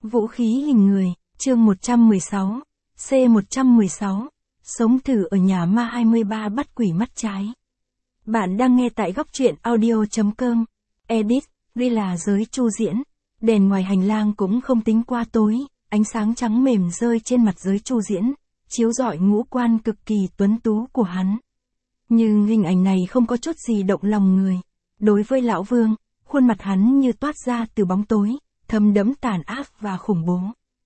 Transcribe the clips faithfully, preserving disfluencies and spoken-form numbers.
Vũ khí hình người, chương một trăm mười sáu, C một trăm mười sáu, sống thử ở nhà ma hai mươi ba bắt quỷ mắt trái. Bạn đang nghe tại góc truyện audio.com, edit, ghi là giới Chu Diễn. Đèn ngoài hành lang cũng không tính qua tối, ánh sáng trắng mềm rơi trên mặt giới Chu Diễn, chiếu rọi ngũ quan cực kỳ tuấn tú của hắn. Nhưng hình ảnh này không có chút gì động lòng người. Đối với Lão Vương, khuôn mặt hắn như toát ra từ bóng tối, thâm đẫm tàn ác và khủng bố.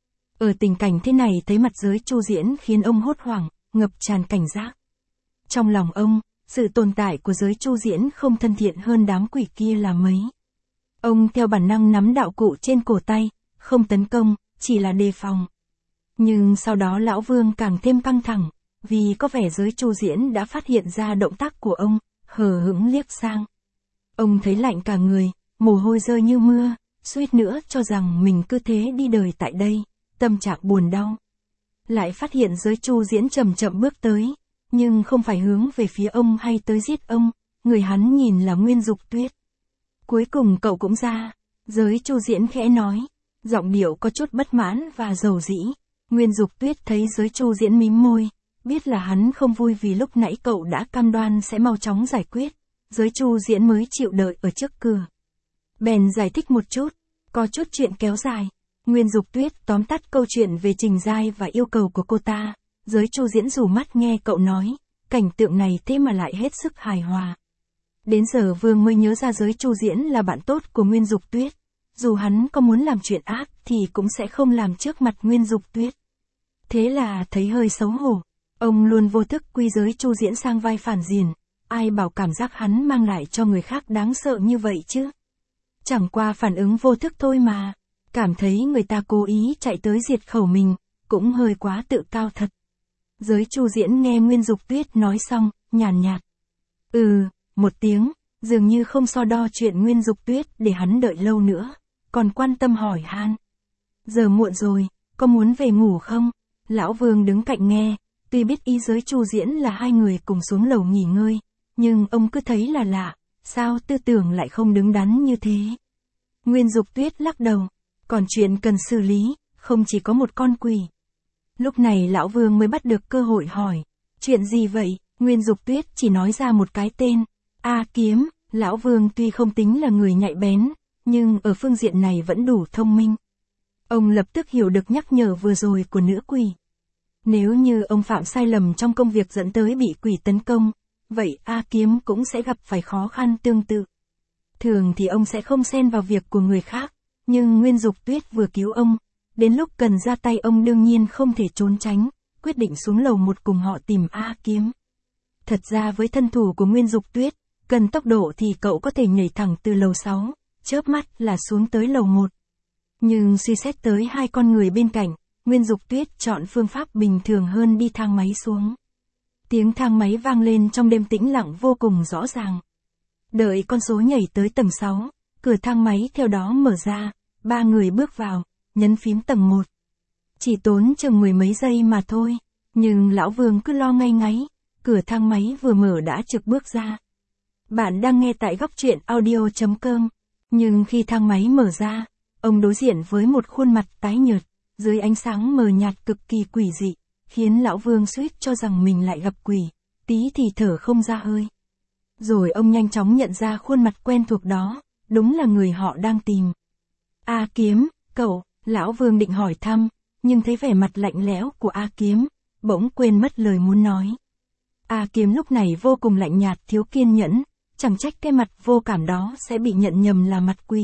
Ở tình cảnh thế này thấy mặt giới Chu Diễn khiến ông hốt hoảng, ngập tràn cảnh giác. Trong lòng ông, sự tồn tại của giới Chu Diễn không thân thiện hơn đám quỷ kia là mấy. Ông theo bản năng nắm đạo cụ trên cổ tay, không tấn công, chỉ là đề phòng. Nhưng sau đó Lão Vương càng thêm căng thẳng, vì có vẻ giới Chu Diễn đã phát hiện ra động tác của ông, hờ hững liếc sang. Ông thấy lạnh cả người, mồ hôi rơi như mưa, suýt nữa cho rằng mình cứ thế đi đời tại đây, tâm trạng buồn đau. Lại phát hiện giới Chu Diễn chậm chậm bước tới, nhưng không phải hướng về phía ông hay tới giết ông, người hắn nhìn là Nguyên Dục Tuyết. Cuối cùng cậu cũng ra, giới Chu Diễn khẽ nói, giọng điệu có chút bất mãn và dầu dĩ. Nguyên Dục Tuyết thấy giới Chu Diễn mím môi, biết là hắn không vui vì lúc nãy cậu đã cam đoan sẽ mau chóng giải quyết, giới Chu Diễn mới chịu đợi ở trước cửa. Bèn giải thích một chút, có chút chuyện kéo dài. Nguyên Dục Tuyết tóm tắt câu chuyện về Trình Giai và yêu cầu của cô ta, giới Chu Diễn rủ mắt nghe cậu nói, cảnh tượng này thế mà lại hết sức hài hòa. Đến giờ Vương mới nhớ ra giới Chu Diễn là bạn tốt của Nguyên Dục Tuyết, dù hắn có muốn làm chuyện ác thì cũng sẽ không làm trước mặt Nguyên Dục Tuyết. Thế là thấy hơi xấu hổ, ông luôn vô thức quy giới Chu Diễn sang vai phản diện, ai bảo cảm giác hắn mang lại cho người khác đáng sợ như vậy chứ. Chẳng qua phản ứng vô thức thôi mà, cảm thấy người ta cố ý chạy tới diệt khẩu mình, cũng hơi quá tự cao thật. Giới Chu Diễn nghe Nguyên Dục Tuyết nói xong, nhàn nhạt. Ừ, một tiếng, dường như không so đo chuyện Nguyên Dục Tuyết để hắn đợi lâu nữa, còn quan tâm hỏi han. Giờ muộn rồi, có muốn về ngủ không? Lão Vương đứng cạnh nghe, tuy biết ý giới Chu Diễn là hai người cùng xuống lầu nghỉ ngơi, nhưng ông cứ thấy là lạ, sao tư tưởng lại không đứng đắn như thế. Nguyên Dục Tuyết lắc đầu, còn chuyện cần xử lý, không chỉ có một con quỷ. Lúc này Lão Vương mới bắt được cơ hội hỏi, chuyện gì vậy? Nguyên Dục Tuyết chỉ nói ra một cái tên, A Kiếm. Lão Vương tuy không tính là người nhạy bén, nhưng ở phương diện này vẫn đủ thông minh. Ông lập tức hiểu được nhắc nhở vừa rồi của nữ quỷ. Nếu như ông phạm sai lầm trong công việc dẫn tới bị quỷ tấn công, vậy A Kiếm cũng sẽ gặp phải khó khăn tương tự. Thường thì ông sẽ không xen vào việc của người khác, nhưng Nguyên Dục Tuyết vừa cứu ông, đến lúc cần ra tay ông đương nhiên không thể trốn tránh, quyết định xuống lầu một cùng họ tìm A Kiếm. Thật ra với thân thủ của Nguyên Dục Tuyết, cần tốc độ thì cậu có thể nhảy thẳng từ lầu sáu, chớp mắt là xuống tới lầu một. Nhưng suy xét tới hai con người bên cạnh, Nguyên Dục Tuyết chọn phương pháp bình thường hơn đi thang máy xuống. Tiếng thang máy vang lên trong đêm tĩnh lặng vô cùng rõ ràng. Đợi con số nhảy tới tầng sáu, cửa thang máy theo đó mở ra, ba người bước vào, nhấn phím tầng một. Chỉ tốn chừng mười mấy giây mà thôi, nhưng Lão Vương cứ lo ngay ngáy, cửa thang máy vừa mở đã trực bước ra. Bạn đang nghe tại góc truyện audio.com, nhưng khi thang máy mở ra, ông đối diện với một khuôn mặt tái nhợt, dưới ánh sáng mờ nhạt cực kỳ quỷ dị, khiến Lão Vương suýt cho rằng mình lại gặp quỷ, tí thì thở không ra hơi. Rồi ông nhanh chóng nhận ra khuôn mặt quen thuộc đó, đúng là người họ đang tìm. A Kiếm, cậu, Lão Vương định hỏi thăm, nhưng thấy vẻ mặt lạnh lẽo của A Kiếm, bỗng quên mất lời muốn nói. A Kiếm lúc này vô cùng lạnh nhạt thiếu kiên nhẫn, chẳng trách cái mặt vô cảm đó sẽ bị nhận nhầm là mặt quỷ.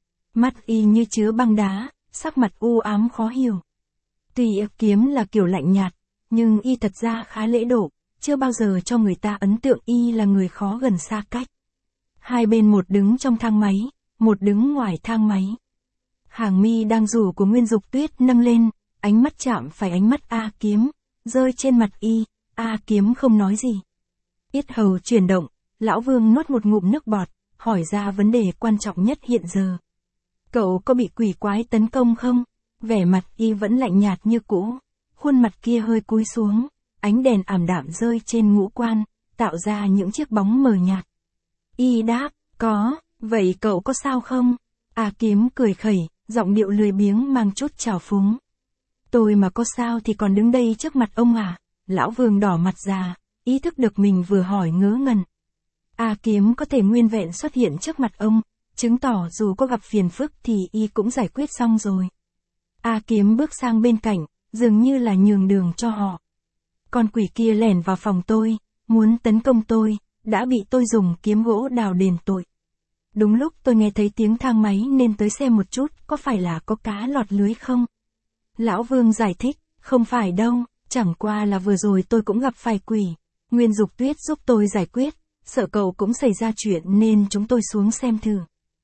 Mắt y như chứa băng đá, sắc mặt u ám khó hiểu. Tuy A Kiếm là kiểu lạnh nhạt, nhưng y thật ra khá lễ độ, chưa bao giờ cho người ta ấn tượng y là người khó gần xa cách. Hai bên một đứng trong thang máy, một đứng ngoài thang máy. Hàng mi đang rủ của Nguyên Dục Tuyết nâng lên, ánh mắt chạm phải ánh mắt A Kiếm, rơi trên mặt y, A Kiếm không nói gì. Yết hầu chuyển động, Lão Vương nuốt một ngụm nước bọt, hỏi ra vấn đề quan trọng nhất hiện giờ. Cậu có bị quỷ quái tấn công không? Vẻ mặt y vẫn lạnh nhạt như cũ, khuôn mặt kia hơi cúi xuống, ánh đèn ảm đạm rơi trên ngũ quan, tạo ra những chiếc bóng mờ nhạt. Y đáp, có, vậy cậu có sao không? A Kiếm cười khẩy, giọng điệu lười biếng mang chút trào phúng. Tôi mà có sao thì còn đứng đây trước mặt ông à? Lão Vương đỏ mặt ra, ý thức được mình vừa hỏi ngớ ngẩn. A Kiếm có thể nguyên vẹn xuất hiện trước mặt ông, chứng tỏ dù có gặp phiền phức thì y cũng giải quyết xong rồi. A Kiếm bước sang bên cạnh, dường như là nhường đường cho họ. Con quỷ kia lẻn vào phòng tôi, muốn tấn công tôi, đã bị tôi dùng kiếm gỗ đào đền tội. Đúng lúc tôi nghe thấy tiếng thang máy nên tới xem một chút, có phải là có cá lọt lưới không? Lão Vương giải thích, không phải đâu, chẳng qua là vừa rồi tôi cũng gặp phải quỷ. Nguyên Dục Tuyết giúp tôi giải quyết, sợ cậu cũng xảy ra chuyện nên chúng tôi xuống xem thử.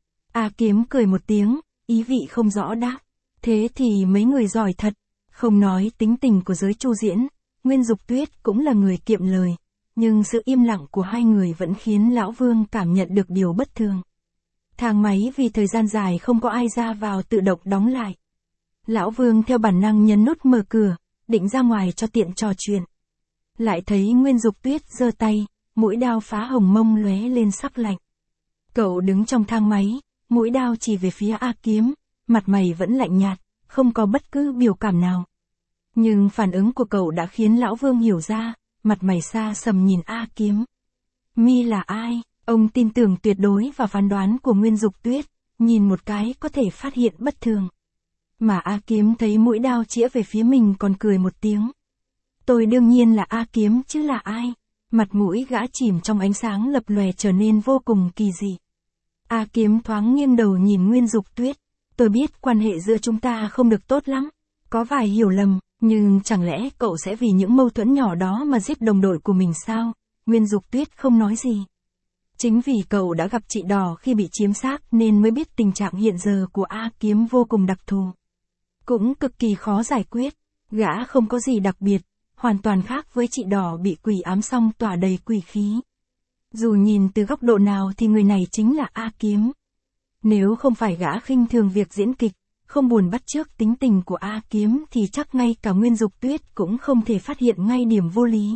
A Kiếm cười một tiếng, ý vị không rõ đáp. Thế thì mấy người giỏi thật, không nói tính tình của giới Chu diễn, Nguyên Dục Tuyết cũng là người kiệm lời, nhưng sự im lặng của hai người vẫn khiến Lão Vương cảm nhận được điều bất thường. Thang máy vì thời gian dài không có ai ra vào tự động đóng lại. Lão Vương theo bản năng nhấn nút mở cửa, định ra ngoài cho tiện trò chuyện. Lại thấy Nguyên Dục Tuyết giơ tay, mũi đao phá hồng mông lóe lên sắc lạnh. Cậu đứng trong thang máy, mũi đao chỉ về phía A Kiếm, mặt mày vẫn lạnh nhạt, không có bất cứ biểu cảm nào. Nhưng phản ứng của cậu đã khiến Lão Vương hiểu ra, mặt mày xa sầm nhìn A Kiếm. Mi là ai? Ông tin tưởng tuyệt đối vào phán đoán của Nguyên Dục Tuyết, nhìn một cái có thể phát hiện bất thường. Mà A Kiếm thấy mũi đao chĩa về phía mình còn cười một tiếng. Tôi đương nhiên là A Kiếm chứ là ai? Mặt mũi gã chìm trong ánh sáng lập lòe trở nên vô cùng kỳ dị. A Kiếm thoáng nghiêng đầu nhìn Nguyên Dục Tuyết. Tôi biết quan hệ giữa chúng ta không được tốt lắm, có vài hiểu lầm, nhưng chẳng lẽ cậu sẽ vì những mâu thuẫn nhỏ đó mà giết đồng đội của mình sao? Nguyên Dục Tuyết không nói gì. Chính vì cậu đã gặp chị Đỏ khi bị chiếm xác nên mới biết tình trạng hiện giờ của A Kiếm vô cùng đặc thù. Cũng cực kỳ khó giải quyết, gã không có gì đặc biệt, hoàn toàn khác với chị Đỏ bị quỷ ám xong tỏa đầy quỷ khí. Dù nhìn từ góc độ nào thì người này chính là A Kiếm. Nếu không phải gã khinh thường việc diễn kịch, không buồn bắt chước tính tình của A Kiếm thì chắc ngay cả Nguyên Dục Tuyết cũng không thể phát hiện ngay điểm vô lý.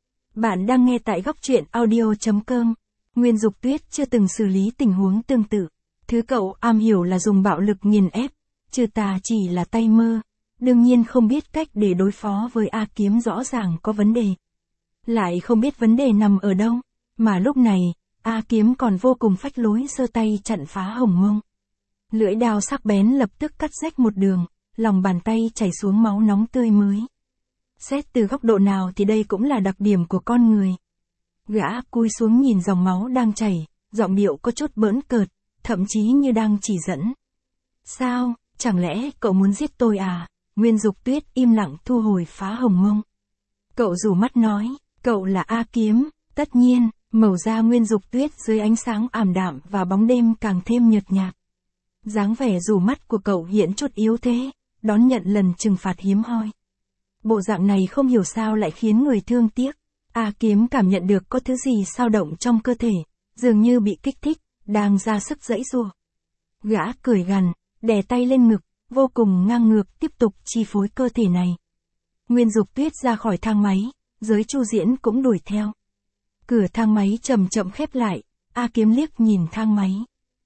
Bạn đang nghe tại góc truyện audio chấm com. Nguyên Dục Tuyết chưa từng xử lý tình huống tương tự. Thứ cậu am hiểu là dùng bạo lực nghiền ép, trừ tà chỉ là tay mơ. Đương nhiên không biết cách để đối phó với A Kiếm rõ ràng có vấn đề. Lại không biết vấn đề nằm ở đâu, mà lúc này, A Kiếm còn vô cùng phách lối giơ tay chặn phá hồng mông. Lưỡi đao sắc bén lập tức cắt rách một đường, lòng bàn tay chảy xuống máu nóng tươi mới. Xét từ góc độ nào thì đây cũng là đặc điểm của con người. Gã cúi xuống nhìn dòng máu đang chảy, giọng điệu có chút bỡn cợt, thậm chí như đang chỉ dẫn. Sao, chẳng lẽ cậu muốn giết tôi à? Nguyên Dục Tuyết im lặng thu hồi phá hồng mông. Cậu rủ mắt nói, cậu là A Kiếm, tất nhiên, màu da Nguyên Dục Tuyết dưới ánh sáng ảm đạm và bóng đêm càng thêm nhợt nhạt. Dáng vẻ rủ mắt của cậu hiện chút yếu thế, đón nhận lần trừng phạt hiếm hoi. Bộ dạng này không hiểu sao lại khiến người thương tiếc. A Kiếm cảm nhận được có thứ gì xao động trong cơ thể, dường như bị kích thích, đang ra sức giãy giụa. Gã cười gằn, đè tay lên ngực, vô cùng ngang ngược tiếp tục chi phối cơ thể này. Nguyên Dục Tuyết ra khỏi thang máy, giới Chu diễn cũng đuổi theo. Cửa thang máy chậm chậm khép lại, A Kiếm liếc nhìn thang máy.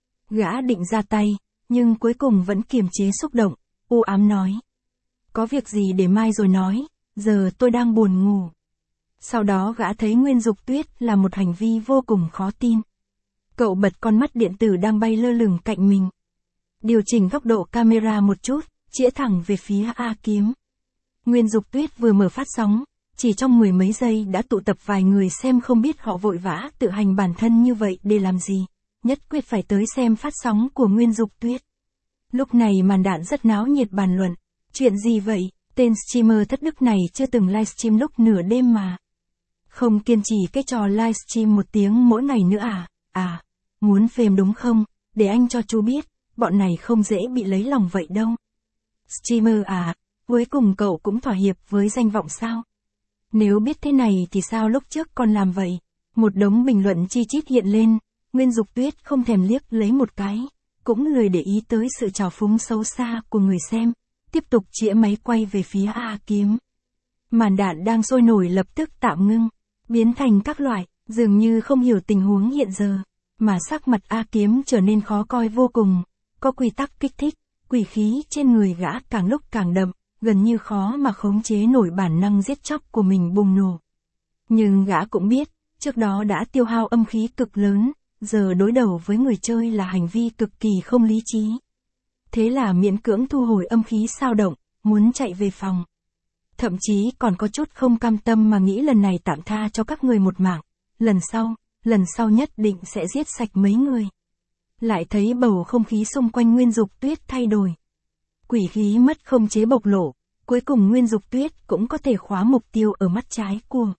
Gã định ra tay, nhưng cuối cùng vẫn kiềm chế xúc động, u ám nói. Có việc gì để mai rồi nói, giờ tôi đang buồn ngủ. Sau đó gã thấy Nguyên Dục Tuyết là một hành vi vô cùng khó tin. Cậu bật con mắt điện tử đang bay lơ lửng cạnh mình. Điều chỉnh góc độ camera một chút, chĩa thẳng về phía A Kiếm. Nguyên Dục Tuyết vừa mở phát sóng, chỉ trong mười mấy giây đã tụ tập vài người xem, không biết họ vội vã tự hành bản thân như vậy để làm gì, nhất quyết phải tới xem phát sóng của Nguyên Dục Tuyết. Lúc này màn đạn rất náo nhiệt bàn luận, chuyện gì vậy, tên streamer thất đức này chưa từng livestream lúc nửa đêm mà. Không kiên trì cái trò livestream một tiếng mỗi ngày nữa à, à, muốn fame đúng không, để anh cho chú biết, bọn này không dễ bị lấy lòng vậy đâu. Streamer à, cuối cùng cậu cũng thỏa hiệp với danh vọng sao? Nếu biết thế này thì sao lúc trước còn làm vậy? Một đống bình luận chi chít hiện lên, Nguyên Dục Tuyết không thèm liếc lấy một cái, cũng lười để ý tới sự trào phúng xấu xa của người xem, tiếp tục chĩa máy quay về phía A Kiếm. Màn đạn đang sôi nổi lập tức tạm ngưng, biến thành các loại, dường như không hiểu tình huống hiện giờ, mà sắc mặt A Kiếm trở nên khó coi vô cùng, có quy tắc kích thích, quỷ khí trên người gã càng lúc càng đậm, gần như khó mà khống chế nổi bản năng giết chóc của mình bùng nổ. Nhưng gã cũng biết, trước đó đã tiêu hao âm khí cực lớn, giờ đối đầu với người chơi là hành vi cực kỳ không lý trí. Thế là miễn cưỡng thu hồi âm khí xao động, muốn chạy về phòng. Thậm chí còn có chút không cam tâm mà nghĩ lần này tạm tha cho các người một mạng, lần sau, lần sau nhất định sẽ giết sạch mấy người. Lại thấy bầu không khí xung quanh Nguyên Dục Tuyết thay đổi. Quỷ khí mất không chế bộc lộ, cuối cùng Nguyên Dục Tuyết cũng có thể khóa mục tiêu ở mắt trái của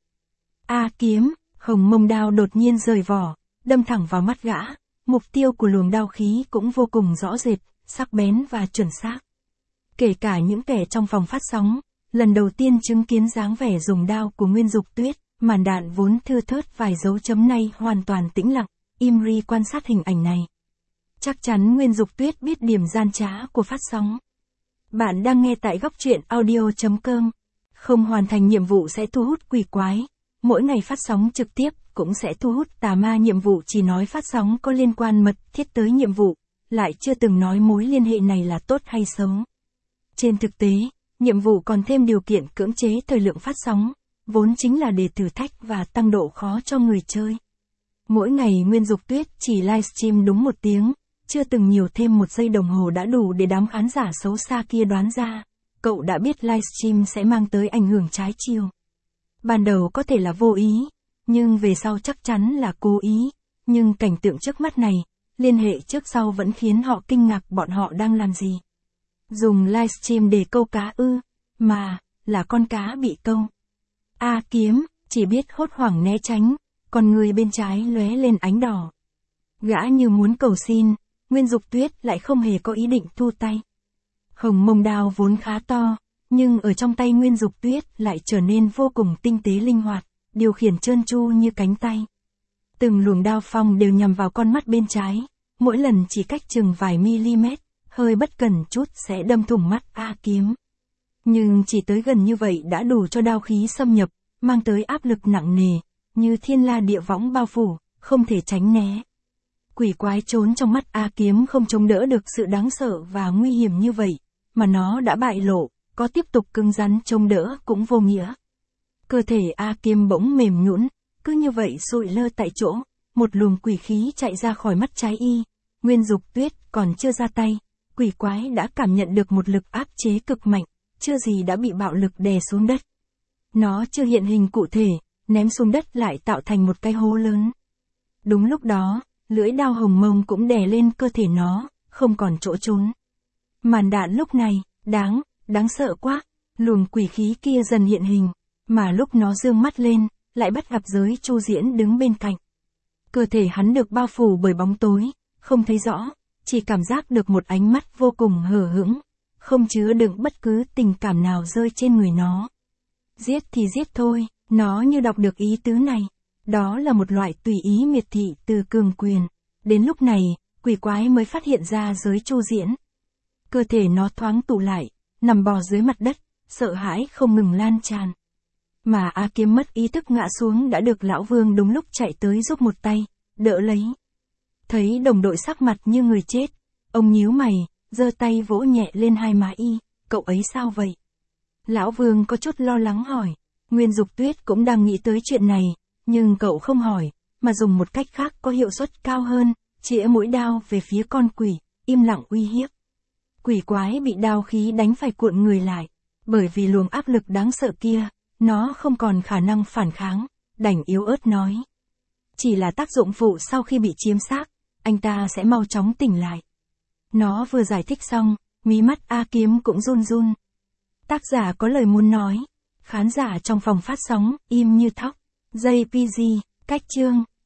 A Kiếm. Hồng mông đao đột nhiên rời vỏ, đâm thẳng vào mắt gã, mục tiêu của luồng đao khí cũng vô cùng rõ rệt, sắc bén và chuẩn xác. Kể cả những kẻ trong phòng phát sóng, lần đầu tiên chứng kiến dáng vẻ dùng đao của Nguyên Dục Tuyết, màn đạn vốn thưa thớt vài dấu chấm nay hoàn toàn tĩnh lặng, im ri quan sát hình ảnh này. Chắc chắn Nguyên Dục Tuyết biết điểm gian trá của phát sóng. Bạn đang nghe tại góc truyện audio chấm com. Không hoàn thành nhiệm vụ sẽ thu hút quỷ quái. Mỗi ngày phát sóng trực tiếp cũng sẽ thu hút tà ma. Nhiệm vụ chỉ nói phát sóng có liên quan mật thiết tới nhiệm vụ, lại chưa từng nói mối liên hệ này là tốt hay xấu. Trên thực tế, nhiệm vụ còn thêm điều kiện cưỡng chế thời lượng phát sóng, vốn chính là để thử thách và tăng độ khó cho người chơi. Mỗi ngày Nguyên Dục Tuyết chỉ livestream đúng một tiếng, chưa từng nhiều thêm một giây đồng hồ đã đủ để đám khán giả xấu xa kia đoán ra, cậu đã biết livestream sẽ mang tới ảnh hưởng trái chiều. Ban đầu có thể là vô ý, nhưng về sau chắc chắn là cố ý, nhưng cảnh tượng trước mắt này, liên hệ trước sau vẫn khiến họ kinh ngạc bọn họ đang làm gì. Dùng livestream để câu cá ư, mà, là con cá bị câu. A Kiếm, chỉ biết hốt hoảng né tránh, còn người bên trái lóe lên ánh đỏ. Gã như muốn cầu xin, Nguyên Dục Tuyết lại không hề có ý định thu tay. Hồng mông đao vốn khá to, nhưng ở trong tay Nguyên Dục Tuyết lại trở nên vô cùng tinh tế linh hoạt, điều khiển trơn tru như cánh tay. Từng luồng đao phong đều nhằm vào con mắt bên trái, mỗi lần chỉ cách chừng vài mm, hơi bất cẩn chút sẽ đâm thủng mắt A Kiếm. Nhưng chỉ tới gần như vậy đã đủ cho đao khí xâm nhập, mang tới áp lực nặng nề, như thiên la địa võng bao phủ, không thể tránh né. Quỷ quái trốn trong mắt A Kiếm không chống đỡ được sự đáng sợ và nguy hiểm như vậy, mà nó đã bại lộ, có tiếp tục cứng rắn chống đỡ cũng vô nghĩa. Cơ thể A Kiếm bỗng mềm nhũn, cứ như vậy sụi lơ tại chỗ, một luồng quỷ khí chạy ra khỏi mắt trái y. Nguyên Dục Tuyết còn chưa ra tay, quỷ quái đã cảm nhận được một lực áp chế cực mạnh, chưa gì đã bị bạo lực đè xuống đất. Nó chưa hiện hình cụ thể, ném xuống đất lại tạo thành một cái hố lớn. Đúng lúc đó, lưỡi đao hồng mông cũng đè lên cơ thể nó, không còn chỗ trốn. Màn đạn lúc này, đáng, đáng sợ quá, luồng quỷ khí kia dần hiện hình, mà lúc nó dương mắt lên, lại bắt gặp Giới Chu Diễn đứng bên cạnh. Cơ thể hắn được bao phủ bởi bóng tối, không thấy rõ, chỉ cảm giác được một ánh mắt vô cùng hờ hững, không chứa đựng bất cứ tình cảm nào rơi trên người nó. Giết thì giết thôi, nó như đọc được ý tứ này. Đó là một loại tùy ý miệt thị từ cường quyền. Đến lúc này, quỷ quái mới phát hiện ra Giới Chu Diễn. Cơ thể nó thoáng tụ lại, nằm bò dưới mặt đất, sợ hãi không ngừng lan tràn. Mà A Kiếm mất ý thức ngã xuống đã được Lão Vương đúng lúc chạy tới giúp một tay, đỡ lấy. Thấy đồng đội sắc mặt như người chết, ông nhíu mày, giơ tay vỗ nhẹ lên hai má y, cậu ấy sao vậy? Lão Vương có chút lo lắng hỏi, Nguyên Dục Tuyết cũng đang nghĩ tới chuyện này, nhưng cậu không hỏi, mà dùng một cách khác có hiệu suất cao hơn, chĩa mũi đao về phía con quỷ, im lặng uy hiếp. Quỷ quái bị đao khí đánh phải cuộn người lại, bởi vì luồng áp lực đáng sợ kia, nó không còn khả năng phản kháng, đành yếu ớt nói. Chỉ là tác dụng phụ sau khi bị chiếm xác, anh ta sẽ mau chóng tỉnh lại. Nó vừa giải thích xong, mí mắt A Kiếm cũng run run. Tác giả có lời muốn nói, khán giả trong phòng phát sóng, im như thóc. gi pê giê, cách chương,